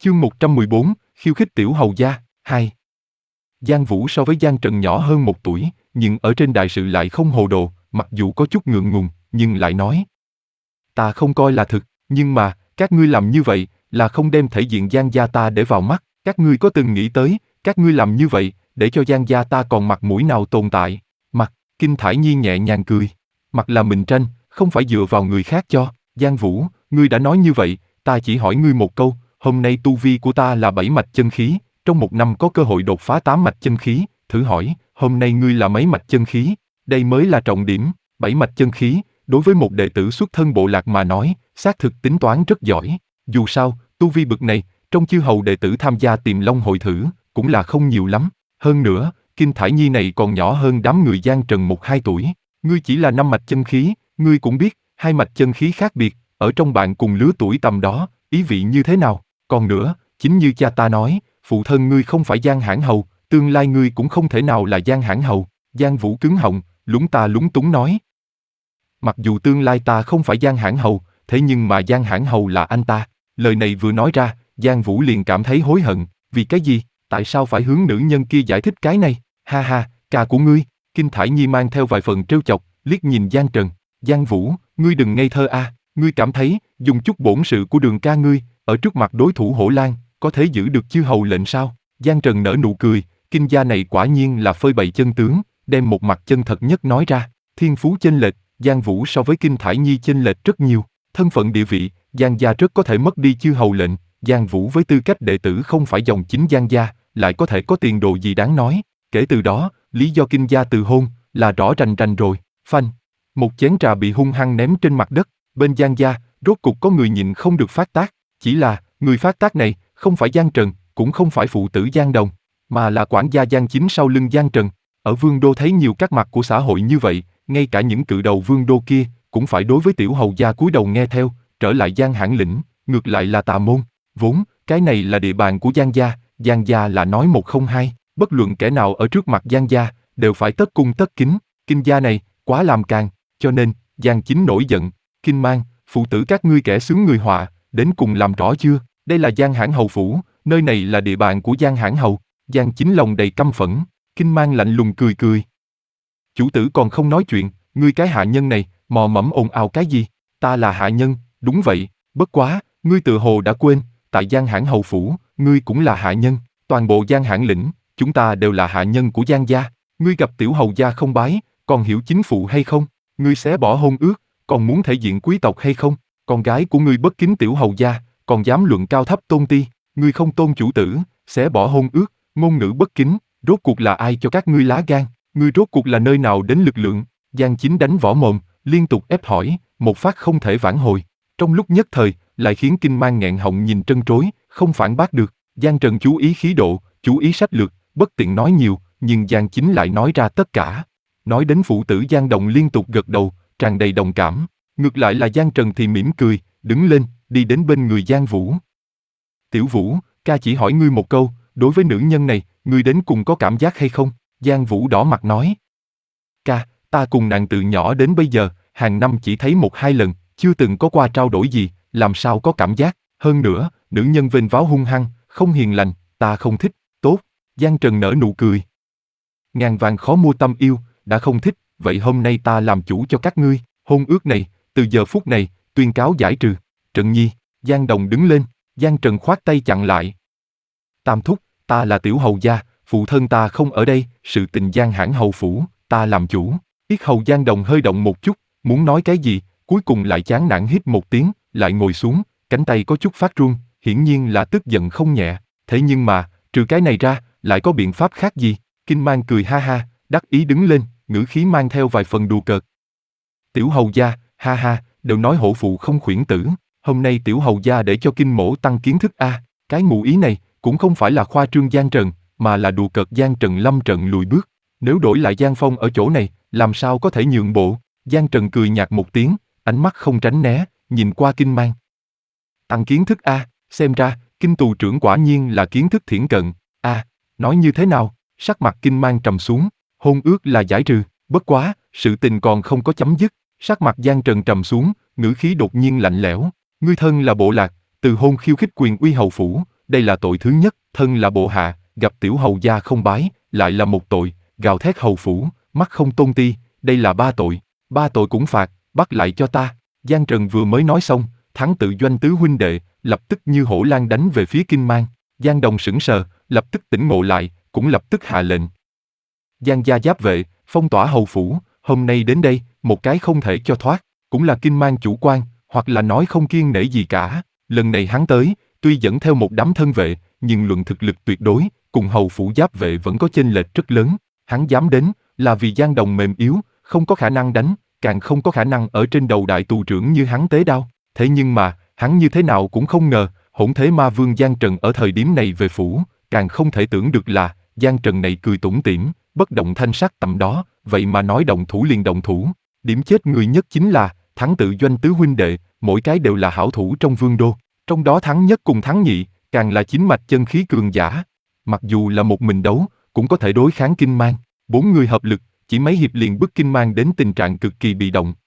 Chương 114, khiêu khích tiểu hầu gia, 2. Giang Vũ so với Giang Trần nhỏ hơn 1 tuổi, nhưng ở trên đại sự lại không hồ đồ, mặc dù có chút ngượng ngùng, nhưng lại nói. Ta không coi là thực, nhưng mà, các ngươi làm như vậy, là không đem thể diện Giang gia ta để vào mắt, các ngươi có từng nghĩ tới, các ngươi làm như vậy, để cho Giang gia ta còn mặt mũi nào tồn tại? Mặt, Kinh Thải Nhi nhẹ nhàng cười. Mặt là mình tranh, không phải dựa vào người khác cho. Giang Vũ, ngươi đã nói như vậy, ta chỉ hỏi ngươi một câu, hôm nay tu vi của ta là 7 mạch chân khí, trong 1 năm có cơ hội đột phá 8 mạch chân khí, thử hỏi, hôm nay ngươi là mấy mạch chân khí? Đây mới là trọng điểm, 7 mạch chân khí, đối với một đệ tử xuất thân bộ lạc mà nói, xác thực tính toán rất giỏi. Dù sao, tu vi bực này, trong chư hầu đệ tử tham gia Tiềm Long hội thử, cũng là không nhiều lắm. Hơn nữa, Kinh Thải Nhi này còn nhỏ hơn đám người Giang Trần 1-2 tuổi. Ngươi chỉ là 5 mạch chân khí, ngươi cũng biết, 2 mạch chân khí khác biệt, ở trong bạn cùng lứa tuổi tầm đó, ý vị như thế nào. Còn nữa, chính như cha ta nói, phụ thân ngươi không phải Giang Hãn Hầu, tương lai ngươi cũng không thể nào là Giang Hãn Hầu. Giang Vũ cứng họng, lúng ta lúng túng nói. Mặc dù tương lai ta không phải Giang Hãn Hầu, thế nhưng mà Giang Hãn Hầu là anh ta. Lời này vừa nói ra, Giang Vũ liền cảm thấy hối hận. Vì cái gì? Tại sao phải hướng nữ nhân kia giải thích cái này? Ha ha, ca của ngươi. Kinh Thải Nhi mang theo vài phần trêu chọc, liếc nhìn Giang Trần. Giang Vũ, ngươi đừng ngây thơ a. Ngươi cảm thấy, dùng chút bổn sự của Đường ca ngươi, ở trước mặt đối thủ Hổ Lan, có thể giữ được chư hầu lệnh sao? Giang Trần nở nụ cười, Kinh gia này quả nhiên là phơi bày chân tướng, đem một mặt chân thật nhất nói ra. Thiên phú chênh lệch, Giang Vũ so với Kinh Thải Nhi chênh lệch rất nhiều. Thân phận địa vị, Giang gia rất có thể mất đi chư hầu lệnh. Giang Vũ với tư cách đệ tử không phải dòng chính Giang gia, lại có thể có tiền đồ gì đáng nói. Kể từ đó, lý do Kinh gia từ hôn là rõ rành rành rồi. Phanh, một chén trà bị hung hăng ném trên mặt đất. Bên Giang gia, rốt cục có người nhịn không được phát tác. Chỉ là, người phát tác này, không phải Giang Trần, cũng không phải phụ tử Giang Đồng, mà là quản gia Giang Chính sau lưng Giang Trần. Ở Vương đô thấy nhiều các mặt của xã hội như vậy, ngay cả những cự đầu Vương đô kia, cũng phải đối với tiểu hầu gia cúi đầu nghe theo, trở lại Giang Hãn lĩnh, ngược lại là tà môn. Vốn, cái này là địa bàn của Giang gia là nói một không hai, bất luận kẻ nào ở trước mặt Giang gia, đều phải tất cung tất kính. Kinh gia này, quá làm càn, cho nên, Giang Chính nổi giận. Kinh Mang, phụ tử các ngươi kẻ xướng người họa, đến cùng làm rõ chưa? Đây là Giang Hãn Hầu phủ, nơi này là địa bàn của Giang Hãn Hầu. Giang Chính lòng đầy căm phẫn. Kinh Mang lạnh lùng cười cười. Chủ tử còn không nói chuyện, ngươi cái hạ nhân này, mò mẫm ồn ào cái gì? Ta là hạ nhân, đúng vậy, bất quá, ngươi tự hồ đã quên, tại Giang Hãn Hầu phủ, ngươi cũng là hạ nhân, toàn bộ Giang Hãn lĩnh, chúng ta đều là hạ nhân của Giang gia. Ngươi gặp tiểu hầu gia không bái, còn hiểu chính phụ hay không? Ngươi xé bỏ hôn ước, còn muốn thể diện quý tộc hay không? Con gái của ngươi bất kính tiểu hầu gia, còn dám luận cao thấp tôn ti, ngươi không tôn chủ tử, xé bỏ hôn ước, ngôn ngữ bất kính, rốt cuộc là ai cho các ngươi lá gan? Ngươi rốt cuộc là nơi nào đến lực lượng? Giang Chính đánh võ mồm, liên tục ép hỏi, một phát không thể vãn hồi. Trong lúc nhất thời, lại khiến Kinh Mang nghẹn họng nhìn trân trối, không phản bác được. Giang Trần chú ý khí độ, chú ý sách lược, bất tiện nói nhiều, nhưng Giang Chính lại nói ra tất cả. Nói đến phụ tử Giang Đồng liên tục gật đầu, tràn đầy đồng cảm. Ngược lại là Giang Trần thì mỉm cười, đứng lên, đi đến bên người Giang Vũ. Tiểu Vũ, ca chỉ hỏi ngươi một câu, đối với nữ nhân này, ngươi đến cùng có cảm giác hay không? Giang Vũ đỏ mặt nói. Ca, ta cùng nàng từ nhỏ đến bây giờ, hàng năm chỉ thấy 1-2 lần, chưa từng có qua trao đổi gì, làm sao có cảm giác? Hơn nữa, nữ nhân vênh váo hung hăng, không hiền lành, ta không thích. Tốt, Giang Trần nở nụ cười. Ngàn vàng khó mua tâm yêu, đã không thích, vậy hôm nay ta làm chủ cho các ngươi, hôn ước này, từ giờ phút này, tuyên cáo giải trừ. Trần Nhi, Giang Đồng đứng lên, Giang Trần khoát tay chặn lại. Tam thúc, ta là tiểu hầu gia, phụ thân ta không ở đây, sự tình Giang Hãn Hầu phủ, ta làm chủ. Yết hầu Giang Đồng hơi động một chút, muốn nói cái gì, cuối cùng lại chán nản hít một tiếng, lại ngồi xuống, cánh tay có chút phát run, hiển nhiên là tức giận không nhẹ. Thế nhưng mà, trừ cái này ra, lại có biện pháp khác gì? Kinh Mang cười ha ha, đắc ý đứng lên, ngữ khí mang theo vài phần đùa cợt. Tiểu hầu gia, ha ha, đều nói hổ phụ không khuyển tử, hôm nay tiểu hầu gia để cho Kinh mỗ tăng kiến thức a. Cái ngụ ý này, cũng không phải là khoa trương Giang Trần, mà là đùa cợt Giang Trần lâm trận lùi bước. Nếu đổi lại Giang Phong ở chỗ này, làm sao có thể nhượng bộ? Giang Trần cười nhạt một tiếng, ánh mắt không tránh né, nhìn qua Kinh Mang. Tăng kiến thức a, xem ra, Kinh tù trưởng quả nhiên là kiến thức thiển cận. A, nói như thế nào? Sắc mặt Kinh Mang trầm xuống, hôn ước là giải trừ, bất quá, sự tình còn không có chấm dứt. Sắc mặt Giang Trần trầm xuống, ngữ khí đột nhiên lạnh lẽo. Ngươi thân là bộ lạc, từ hôn khiêu khích quyền uy hầu phủ, đây là tội thứ nhất, thân là bộ hạ, gặp tiểu hầu gia không bái, lại là một tội, gào thét hầu phủ, mắt không tôn ti, đây là ba tội cũng phạt, bắt lại cho ta. Giang Trần vừa mới nói xong, Thắng tự doanh tứ huynh đệ, lập tức như hổ lang đánh về phía Kinh Mang. Giang Đồng sững sờ, lập tức tỉnh ngộ lại, cũng lập tức hạ lệnh. Giang gia giáp vệ, phong tỏa hầu phủ, hôm nay đến đây, một cái không thể cho thoát, cũng là Kinh Mang chủ quan, hoặc là nói không kiêng nể gì cả. Lần này hắn tới, tuy dẫn theo một đám thân vệ, nhưng luận thực lực tuyệt đối, cùng hầu phủ giáp vệ vẫn có chênh lệch rất lớn. Hắn dám đến, là vì Giang Đồng mềm yếu, không có khả năng đánh, càng không có khả năng ở trên đầu đại tù trưởng như hắn tế đao. Thế nhưng mà, hắn như thế nào cũng không ngờ, hỗn thế ma vương Giang Trần ở thời điểm này về phủ, càng không thể tưởng được là, Giang Trần này cười tủm tỉm, bất động thanh sắc tầm đó, vậy mà nói động thủ liền động thủ. Điểm chết người nhất chính là, Thắng tự doanh tứ huynh đệ, mỗi cái đều là hảo thủ trong vương đô. Trong đó Thắng nhất cùng Thắng nhị, càng là chính mạch chân khí cường giả. Mặc dù là một mình đấu, cũng có thể đối kháng Kinh Mang. Bốn người hợp lực, chỉ mấy hiệp liền bức Kinh Mang đến tình trạng cực kỳ bị động.